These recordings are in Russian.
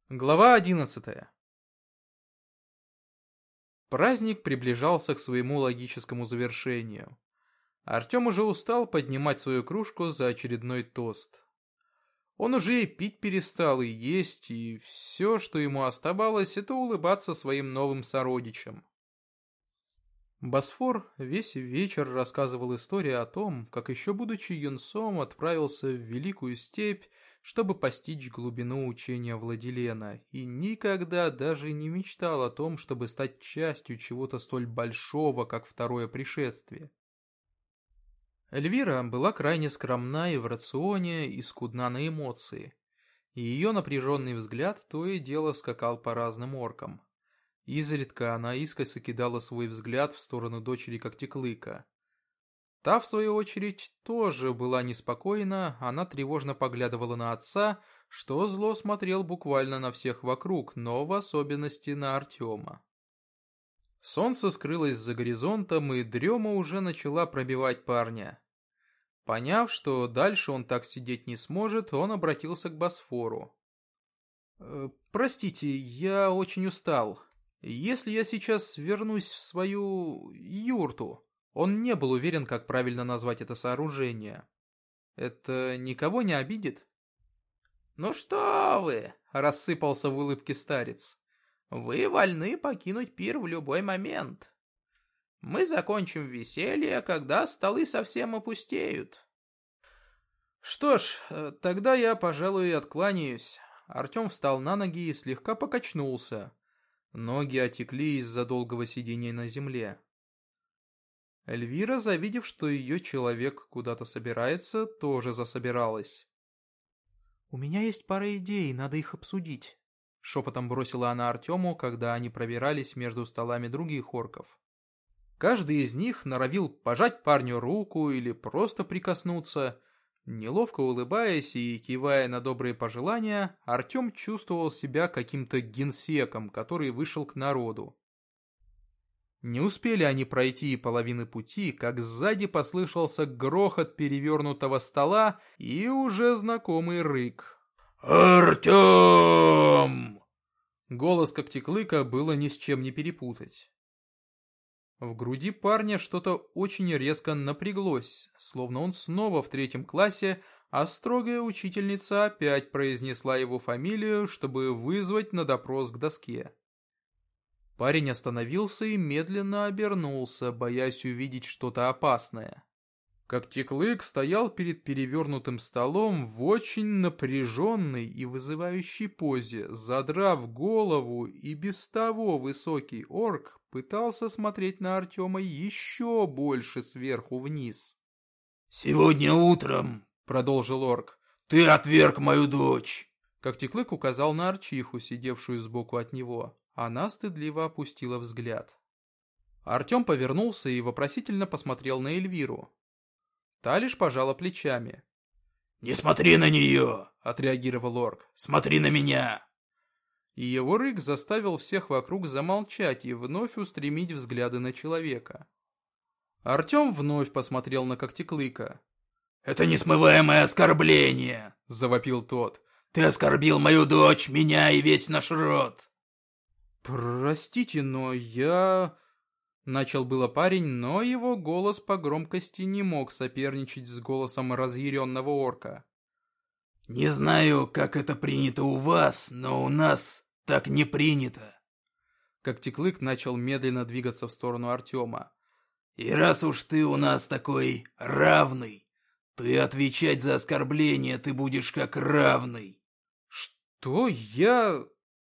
Глава 11. Праздник приближался к своему логическому завершению. Артем уже устал поднимать свою кружку за очередной тост. Он уже и пить перестал, и есть, и все, что ему оставалось, это улыбаться своим новым сородичам. Босфор весь вечер рассказывал историю о том, как еще будучи юнцом отправился в Великую Степь, чтобы постичь глубину учения Владилена, и никогда даже не мечтал о том, чтобы стать частью чего-то столь большого, как второе пришествие. Эльвира была крайне скромна и в рационе, и скудна на эмоции, и ее напряженный взгляд то и дело скакал по разным оркам. Изредка она искоса кидала свой взгляд в сторону дочери Когтеклыка. Та, в свою очередь, тоже была неспокойна, она тревожно поглядывала на отца, что зло смотрел буквально на всех вокруг, но в особенности на Артема. Солнце скрылось за горизонтом, и дрема уже начала пробивать парня. Поняв, что дальше он так сидеть не сможет, он обратился к Босфору. «Простите, я очень устал. Если я сейчас вернусь в свою юрту...» Он не был уверен, как правильно назвать это сооружение. «Это никого не обидит?» «Ну что вы!» — рассыпался в улыбке старец. «Вы вольны покинуть пир в любой момент. Мы закончим веселье, когда столы совсем опустеют». «Что ж, тогда я, пожалуй, откланяюсь». Артем встал на ноги и слегка покачнулся. Ноги отекли из-за долгого сидения на земле. Эльвира, завидев, что ее человек куда-то собирается, тоже засобиралась. «У меня есть пара идей, надо их обсудить», — шепотом бросила она Артему, когда они пробирались между столами других орков. Каждый из них норовил пожать парню руку или просто прикоснуться. Неловко улыбаясь и кивая на добрые пожелания, Артем чувствовал себя каким-то генсеком, который вышел к народу. Не успели они пройти и половины пути, как сзади послышался грохот перевернутого стола и уже знакомый рык. «Артем!» Голос Когтеклыка было ни с чем не перепутать. В груди парня что-то очень резко напряглось, словно он снова в 3 классе, а строгая учительница опять произнесла его фамилию, чтобы вызвать на допрос к доске. Парень остановился и медленно обернулся, боясь увидеть что-то опасное. Когтеклык стоял перед перевернутым столом в очень напряженной и вызывающей позе, задрав голову, и без того высокий орк пытался смотреть на Артема еще больше сверху вниз. «Сегодня утром, — продолжил орк, — ты отверг мою дочь!» Когтеклык указал на Арчиху, сидевшую сбоку от него. Она стыдливо опустила взгляд. Артем повернулся и вопросительно посмотрел на Эльвиру. Та лишь пожала плечами. «Не смотри на нее!» — отреагировал орк. «Смотри на меня!» И его рык заставил всех вокруг замолчать и вновь устремить взгляды на человека. Артем вновь посмотрел на Когтеклыка. «Это несмываемое оскорбление!» — завопил тот. «Ты оскорбил мою дочь, меня и весь наш род!» «Простите, но я...» Начал было парень, но его голос по громкости не мог соперничать с голосом разъяренного орка. «Не знаю, как это принято у вас, но у нас так не принято!» Когтеклык начал медленно двигаться в сторону Артема. «И раз уж ты у нас такой равный, то и отвечать за оскорбление ты будешь как равный!» «Что? Я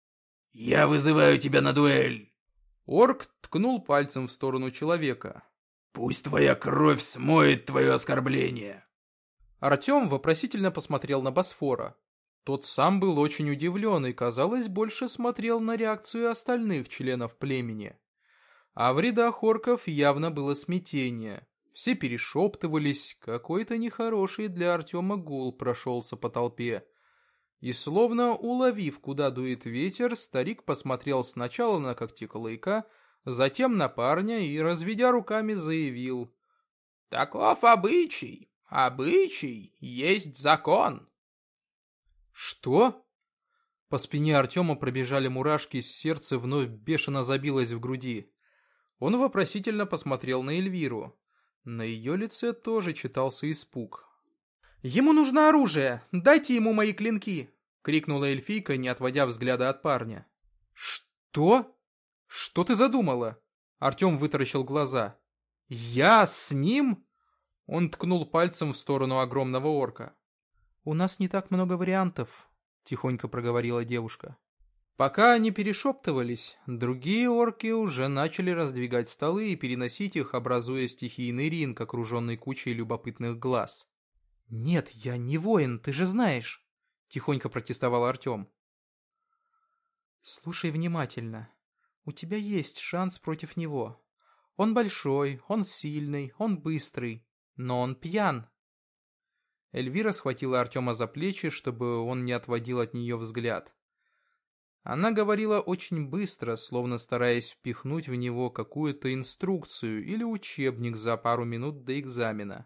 вызываю тебя на дуэль!» Орк ткнул пальцем в сторону человека. «Пусть твоя кровь смоет твое оскорбление!» Артем вопросительно посмотрел на Босфора. Тот сам был очень удивлен и, казалось, больше смотрел на реакцию остальных членов племени. А в рядах орков явно было смятение. Все перешептывались, какой-то нехороший для Артема гул прошелся по толпе. И словно уловив, куда дует ветер, старик посмотрел сначала на Когтеклыка, затем на парня и, разведя руками, заявил: «Таков обычай. Обычай есть закон». «Что?» По спине Артема пробежали мурашки, сердце вновь бешено забилось в груди. Он вопросительно посмотрел на Эльвиру. На ее лице тоже читался испуг. «Ему нужно оружие! Дайте ему мои клинки!» — крикнула эльфийка, не отводя взгляда от парня. «Что? Что ты задумала?» Артем вытаращил глаза. «Я с ним?» Он ткнул пальцем в сторону огромного орка. «У нас не так много вариантов», — тихонько проговорила девушка. Пока они перешептывались, другие орки уже начали раздвигать столы и переносить их, образуя стихийный ринг, окруженный кучей любопытных глаз. «Нет, я не воин, ты же знаешь», — тихонько протестовал Артем. «Слушай внимательно. У тебя есть шанс против него. Он большой, он сильный, он быстрый, но он пьян». Эльвира схватила Артема за плечи, чтобы он не отводил от нее взгляд. Она говорила очень быстро, словно стараясь впихнуть в него какую-то инструкцию или учебник за пару минут до экзамена.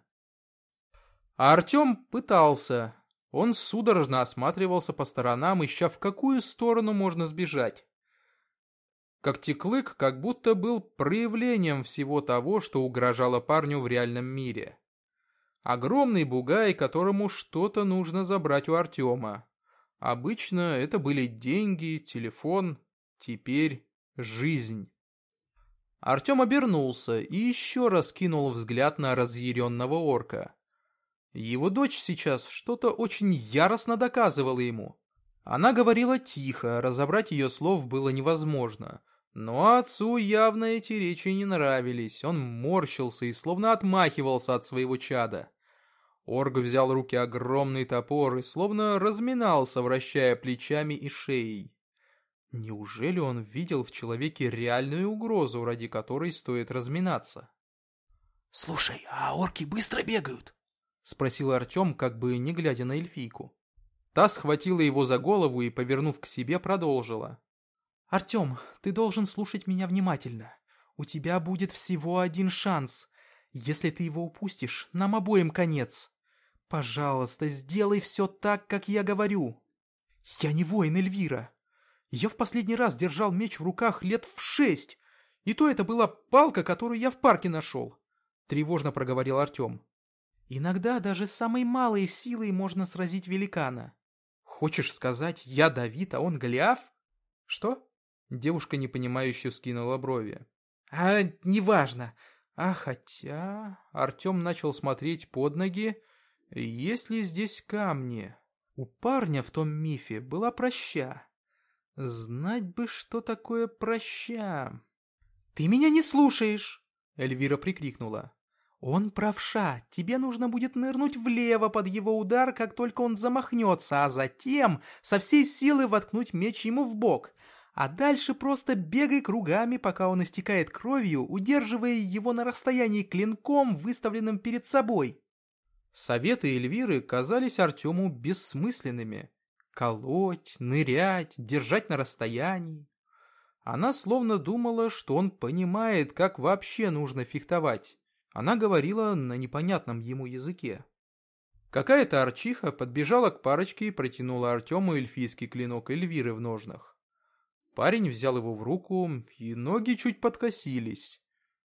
А Артем пытался. Он судорожно осматривался по сторонам, ища, в какую сторону можно сбежать. Когтеклык как будто был проявлением всего того, что угрожало парню в реальном мире. Огромный бугай, которому что-то нужно забрать у Артема. Обычно это были деньги, телефон, теперь жизнь. Артем обернулся и еще раз кинул взгляд на разъяренного орка. Его дочь сейчас что-то очень яростно доказывала ему. Она говорила тихо, разобрать ее слов было невозможно. Но отцу явно эти речи не нравились. Он морщился и словно отмахивался от своего чада. Орк взял в руки огромный топор и словно разминался, вращая плечами и шеей. Неужели он видел в человеке реальную угрозу, ради которой стоит разминаться? «Слушай, а орки быстро бегают?» — спросил Артем, как бы не глядя на эльфийку. Та схватила его за голову и, повернув к себе, продолжила. «Артем, ты должен слушать меня внимательно. У тебя будет всего один шанс. Если ты его упустишь, нам обоим конец. Пожалуйста, сделай все так, как я говорю. Я не воин, Эльвира. Я в последний раз держал меч в руках лет в 6. И то это была палка, которую я в парке нашел», — тревожно проговорил Артем. «Иногда даже самой малой силой можно сразить великана. Хочешь сказать, я Давид, а он Голиаф?» «Что?» — девушка непонимающе вскинула брови. «А, неважно. А хотя...» Артем начал смотреть под ноги. «Есть ли здесь камни? У парня в том мифе была праща. Знать бы, что такое праща». «Ты меня не слушаешь!» — Эльвира прикрикнула. «Он правша, тебе нужно будет нырнуть влево под его удар, как только он замахнется, а затем со всей силы воткнуть меч ему в бок. А дальше просто бегай кругами, пока он истекает кровью, удерживая его на расстоянии клинком, выставленным перед собой». Советы Эльвиры казались Артему бессмысленными. Колоть, нырять, держать на расстоянии. Она словно думала, что он понимает, как вообще нужно фехтовать. Она говорила на непонятном ему языке. Какая-то арчиха подбежала к парочке и протянула Артему эльфийский клинок Эльвиры в ножнах. Парень взял его в руку, и ноги чуть подкосились.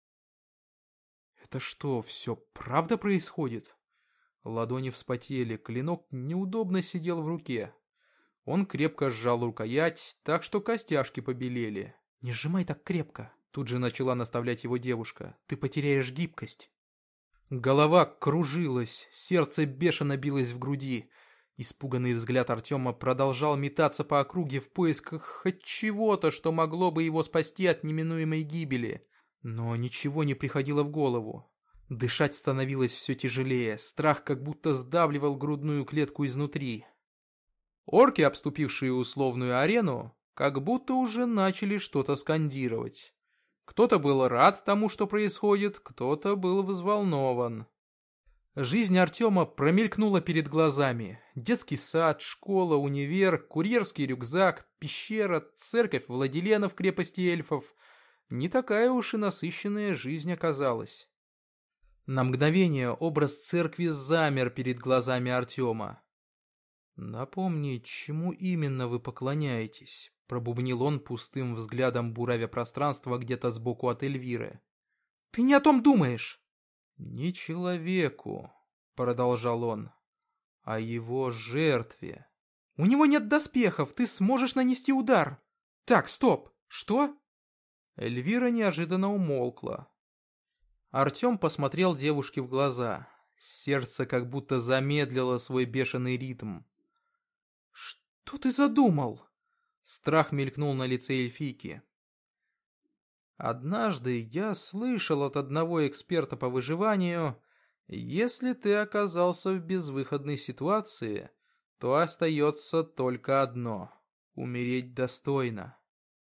«Это что, все правда происходит?» Ладони вспотели, клинок неудобно сидел в руке. Он крепко сжал рукоять, так что костяшки побелели. «Не сжимай так крепко», — тут же начала наставлять его девушка. «Ты потеряешь гибкость». Голова кружилась, сердце бешено билось в груди. Испуганный взгляд Артема продолжал метаться по округе в поисках хоть чего-то, что могло бы его спасти от неминуемой гибели. Но ничего не приходило в голову. Дышать становилось все тяжелее, страх как будто сдавливал грудную клетку изнутри. Орки, обступившие условную арену, как будто уже начали что-то скандировать. Кто-то был рад тому, что происходит, кто-то был взволнован. Жизнь Артема промелькнула перед глазами. Детский сад, школа, универ, курьерский рюкзак, пещера, церковь Владилена в крепости эльфов. Не такая уж и насыщенная жизнь оказалась. На мгновение образ церкви замер перед глазами Артема. «Напомни, чему именно вы поклоняетесь?» — пробубнил он пустым взглядом, буравя пространство где-то сбоку от Эльвиры. «Ты не о том думаешь!» «Не человеку», — продолжал он, — «а его жертве». «У него нет доспехов, ты сможешь нанести удар!» «Так, стоп! Что?» Эльвира неожиданно умолкла. Артем посмотрел девушке в глаза. Сердце как будто замедлило свой бешеный ритм. «Что ты задумал?» Страх мелькнул на лице эльфийки. «Однажды я слышал от одного эксперта по выживанию, если ты оказался в безвыходной ситуации, то остается только одно — умереть достойно».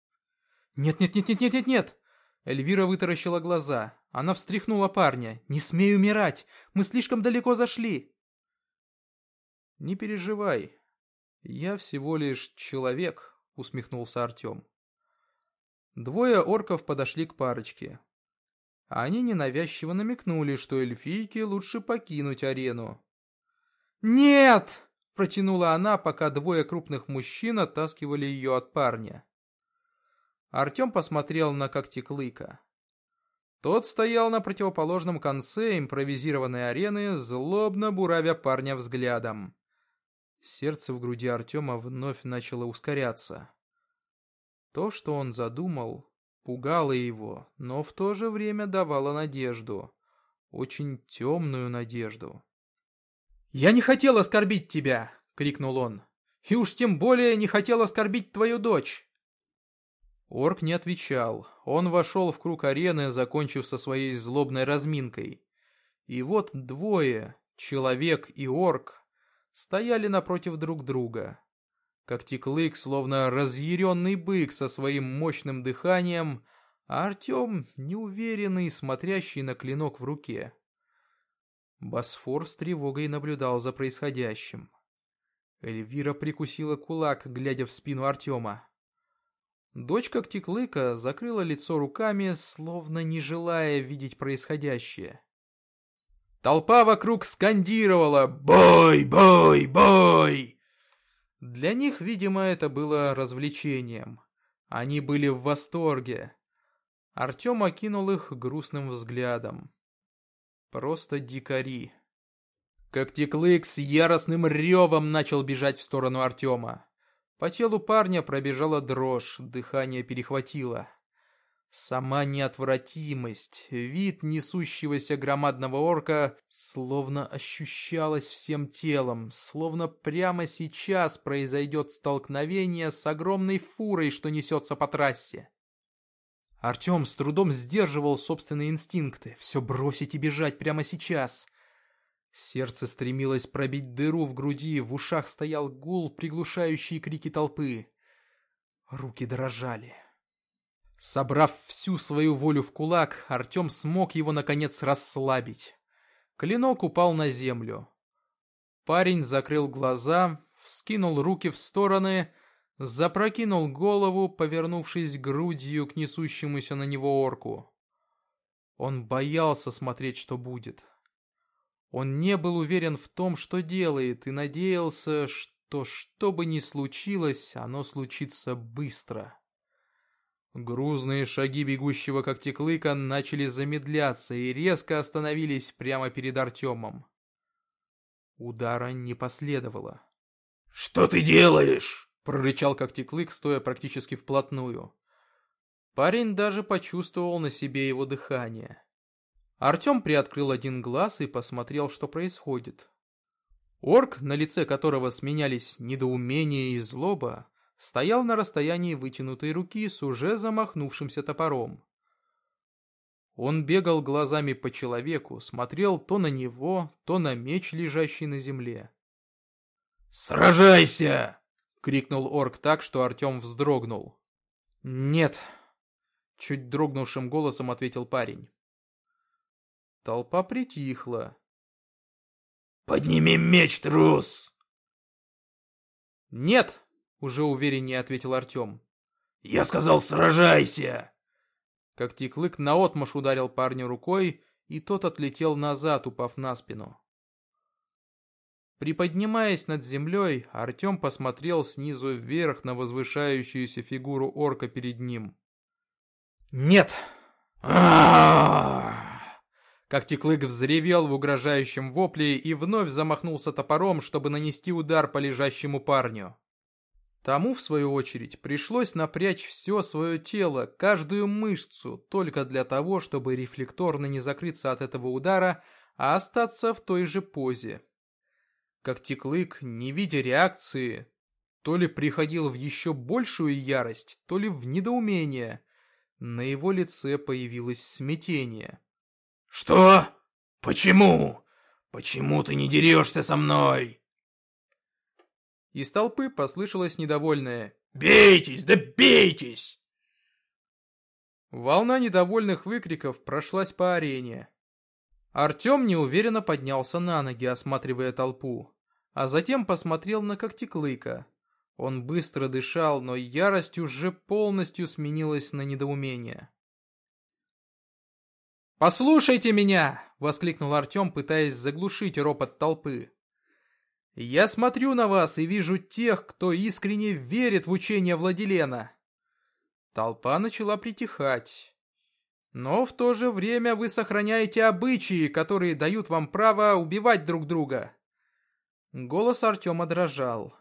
«Нет! Эльвира вытаращила глаза. Она встряхнула парня. «Не смей умирать! Мы слишком далеко зашли!» «Не переживай. Я всего лишь человек», — усмехнулся Артем. Двое орков подошли к парочке. Они ненавязчиво намекнули, что эльфийке лучше покинуть арену. «Нет!» — протянула она, пока двое крупных мужчин оттаскивали ее от парня. Артем посмотрел на Когтеклыка. Тот стоял на противоположном конце импровизированной арены, злобно буравя парня взглядом. Сердце в груди Артема вновь начало ускоряться. То, что он задумал, пугало его, но в то же время давало надежду. Очень темную надежду. «Я не хотел оскорбить тебя!» — крикнул он. «И уж тем более не хотел оскорбить твою дочь!» Орк не отвечал. Он вошел в круг арены, закончив со своей злобной разминкой. И вот двое, человек и орк, стояли напротив друг друга. Когтеклык, словно разъяренный бык со своим мощным дыханием, а Артем, неуверенный, смотрящий на клинок в руке. Босфор с тревогой наблюдал за происходящим. Эльвира прикусила кулак, глядя в спину Артема. Дочь Когтеклыка закрыла лицо руками, словно не желая видеть происходящее. Толпа вокруг скандировала «Бой! Бой! Бой!». Для них, видимо, это было развлечением. Они были в восторге. Артем окинул их грустным взглядом. Просто дикари. Когтеклык с яростным ревом начал бежать в сторону Артема. По телу парня пробежала дрожь, дыхание перехватило. Сама неотвратимость, вид несущегося громадного орка словно ощущалась всем телом, словно прямо сейчас произойдет столкновение с огромной фурой, что несется по трассе. Артем с трудом сдерживал собственные инстинкты, все бросить и бежать прямо сейчас. Сердце стремилось пробить дыру в груди, в ушах стоял гул, приглушающий крики толпы. Руки дрожали. Собрав всю свою волю в кулак, Артем смог его, наконец, расслабить. Клинок упал на землю. Парень закрыл глаза, вскинул руки в стороны, запрокинул голову, повернувшись грудью к несущемуся на него орку. Он боялся смотреть, что будет. Он не был уверен в том, что делает, и надеялся, что бы ни случилось, оно случится быстро. Грузные шаги бегущего Когтеклыка начали замедляться и резко остановились прямо перед Артемом. Удара не последовало. «Что ты делаешь?» — прорычал Когтеклык, стоя практически вплотную. Парень даже почувствовал на себе его дыхание. Артем приоткрыл один глаз и посмотрел, что происходит. Орк, на лице которого сменялись недоумение и злоба, стоял на расстоянии вытянутой руки с уже замахнувшимся топором. Он бегал глазами по человеку, смотрел то на него, то на меч, лежащий на земле. «Сражайся!» — крикнул орк так, что Артем вздрогнул. «Нет!» — чуть дрогнувшим голосом ответил парень. Толпа притихла. «Подними меч, трус!» «Нет!» — уже увереннее ответил Артем. «Я сказал, сражайся!» Когтеклык наотмашь ударил парня рукой, и тот отлетел назад, упав на спину. Приподнимаясь над землей, Артем посмотрел снизу вверх на возвышающуюся фигуру орка перед ним. «Нет!» Когтеклык взревел в угрожающем вопле и вновь замахнулся топором, чтобы нанести удар по лежащему парню. Тому, в свою очередь, пришлось напрячь все свое тело, каждую мышцу, только для того, чтобы рефлекторно не закрыться от этого удара, а остаться в той же позе. Когтеклык, не видя реакции, то ли приходил в еще большую ярость, то ли в недоумение. На его лице появилось смятение. «Что? Почему? Почему ты не дерешься со мной?» Из толпы послышалось недовольное «Бейтесь, да бейтесь!» Волна недовольных выкриков прошлась по арене. Артем неуверенно поднялся на ноги, осматривая толпу, а затем посмотрел на Когтеклыка. Он быстро дышал, но ярость уже полностью сменилась на недоумение. «Послушайте меня!» — воскликнул Артем, пытаясь заглушить ропот толпы. «Я смотрю на вас и вижу тех, кто искренне верит в учение Владилена». Толпа начала притихать. «Но в то же время вы сохраняете обычаи, которые дают вам право убивать друг друга». Голос Артема дрожал.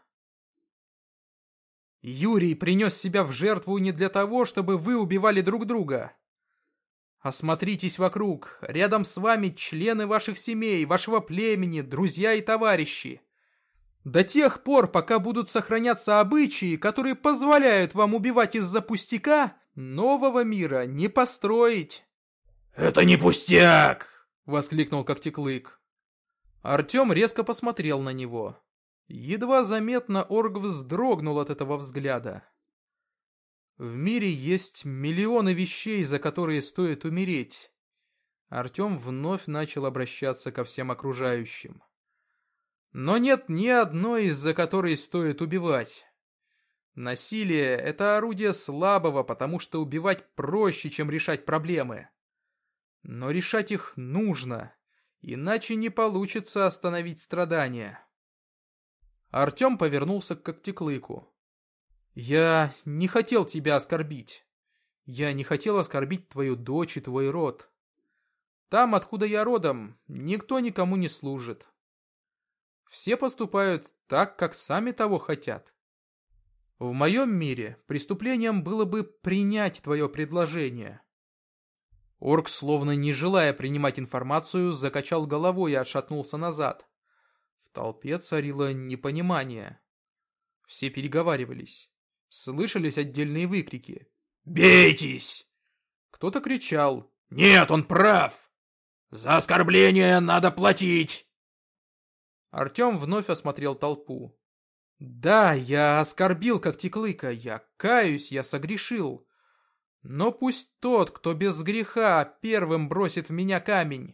«Юрий принес себя в жертву не для того, чтобы вы убивали друг друга. Осмотритесь вокруг. Рядом с вами члены ваших семей, вашего племени, друзья и товарищи. До тех пор, пока будут сохраняться обычаи, которые позволяют вам убивать из-за пустяка, нового мира не построить». «Это не пустяк!» — воскликнул Когтеклык. Артем резко посмотрел на него. Едва заметно орк вздрогнул от этого взгляда. В мире есть миллионы вещей, за которые стоит умереть. Артем вновь начал обращаться ко всем окружающим. Но нет ни одной, из-за которой стоит убивать. Насилие — это орудие слабого, потому что убивать проще, чем решать проблемы. Но решать их нужно, иначе не получится остановить страдания. Артем повернулся к Когтеклыку. «Я не хотел тебя оскорбить. Я не хотел оскорбить твою дочь и твой род. Там, откуда я родом, никто никому не служит. Все поступают так, как сами того хотят. В моем мире преступлением было бы принять твое предложение». Орк, словно не желая принимать информацию, закачал головой и отшатнулся назад. В толпе царило непонимание. Все переговаривались. Слышались отдельные выкрики. «Бейтесь!» Кто-то кричал. «Нет, он прав! За оскорбление надо платить!» Артем вновь осмотрел толпу. «Да, я оскорбил Когтеклыка, я каюсь, я согрешил. Но пусть тот, кто без греха, первым бросит в меня камень».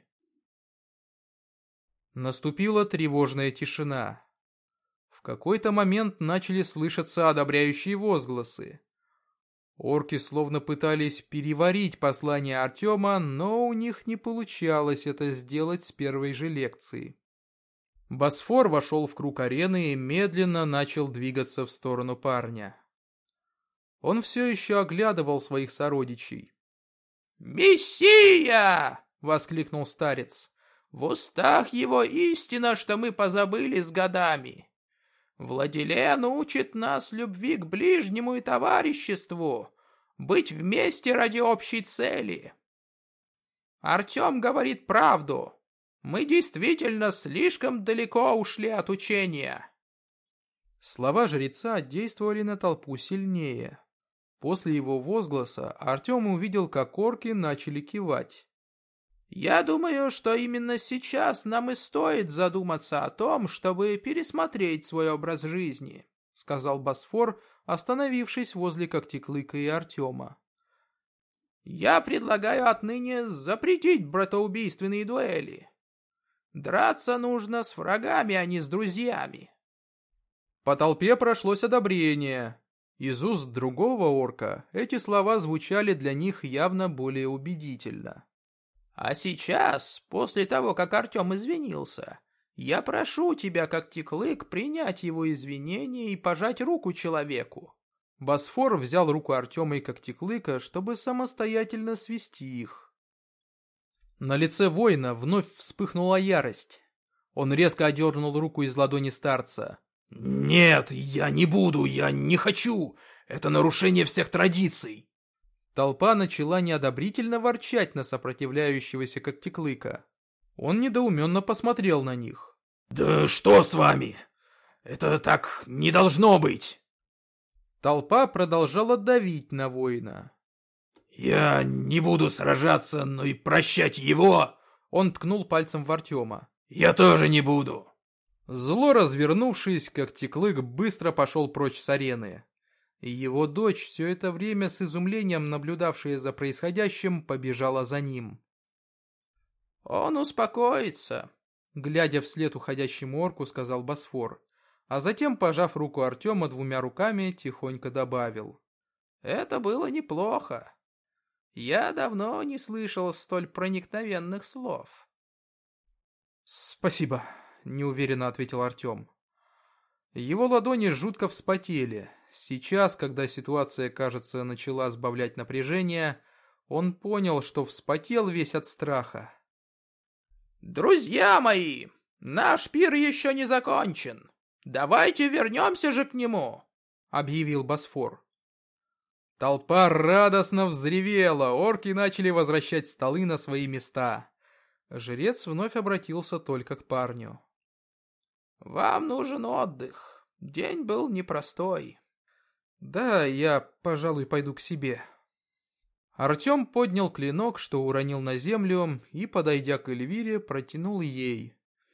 Наступила тревожная тишина. В какой-то момент начали слышаться одобряющие возгласы. Орки словно пытались переварить послание Артема, но у них не получалось это сделать с первой же лекции. Босфор вошел в круг арены и медленно начал двигаться в сторону парня. Он все еще оглядывал своих сородичей. «Мессия!» — воскликнул старец. «В устах его истина, что мы позабыли с годами. Владилен учит нас любви к ближнему и товариществу, быть вместе ради общей цели. Артем говорит правду. Мы действительно слишком далеко ушли от учения». Слова жреца действовали на толпу сильнее. После его возгласа Артем увидел, как орки начали кивать. «Я думаю, что именно сейчас нам и стоит задуматься о том, чтобы пересмотреть свой образ жизни», — сказал Босфор, остановившись возле Когтеклыка и Артема. «Я предлагаю отныне запретить братоубийственные дуэли. Драться нужно с врагами, а не с друзьями». По толпе прошлось одобрение. Из уст другого орка эти слова звучали для них явно более убедительно. «А сейчас, после того, как Артем извинился, Я прошу тебя, как Тиклык, принять его извинения и пожать руку человеку». Босфор взял руку Артема и Когтеклыка, чтобы самостоятельно свести их. На лице воина вновь вспыхнула ярость. Он резко одернул руку из ладони старца. «Нет, я не буду, я не хочу! Это нарушение всех традиций!» Толпа начала неодобрительно ворчать на сопротивляющегося Когтеклыка. Он недоуменно посмотрел на них. «Да что с вами? Это так не должно быть!» Толпа продолжала давить на воина. «Я не буду сражаться, но и прощать его!» Он ткнул пальцем в Артема. «Я тоже не буду!» Зло развернувшись, Когтеклык быстро пошел прочь с арены. И его дочь, все это время с изумлением наблюдавшая за происходящим, побежала за ним. «Он успокоится», — глядя вслед уходящему орку, сказал Босфор. А затем, пожав руку Артема двумя руками, тихонько добавил. «Это было неплохо. Я давно не слышал столь проникновенных слов». «Спасибо», — неуверенно ответил Артем. Его ладони жутко вспотели. Сейчас, когда ситуация, кажется, начала сбавлять напряжение, он понял, что вспотел весь от страха. «Друзья мои, наш пир еще не закончен. Давайте вернемся же к нему», — объявил Босфор. Толпа радостно взревела, орки начали возвращать столы на свои места. Жрец вновь обратился только к парню. «Вам нужен отдых. День был непростой». «Да, я, пожалуй, пойду к себе». Артем поднял клинок, что уронил на землю, и, подойдя к Эльвире, протянул ей.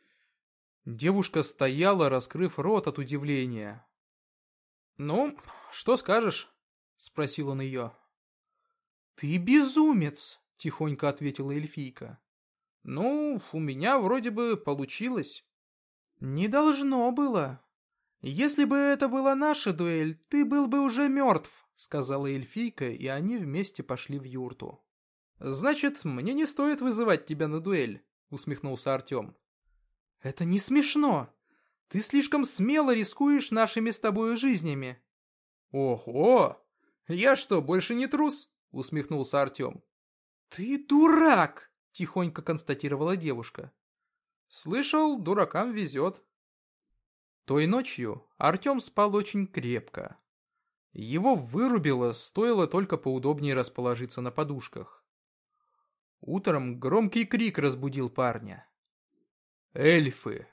Девушка стояла, раскрыв рот от удивления. «Ну, что скажешь?» — спросил он ее. «Ты безумец!» — тихонько ответила эльфийка. «Ну, у меня вроде бы получилось». «Не должно было. Если бы это была наша дуэль, ты был бы уже мертв», — сказала эльфийка, и они вместе пошли в юрту. «Значит, мне не стоит вызывать тебя на дуэль», — усмехнулся Артем. «Это не смешно. Ты слишком смело рискуешь нашими с тобой жизнями». «Ого! Я что, больше не трус?» — усмехнулся Артем. «Ты дурак!» — тихонько констатировала девушка. «Слышал, дуракам везет». Той ночью Артем спал очень крепко. Его вырубило, стоило только поудобнее расположиться на подушках. Утром громкий крик разбудил парня. Эльфы!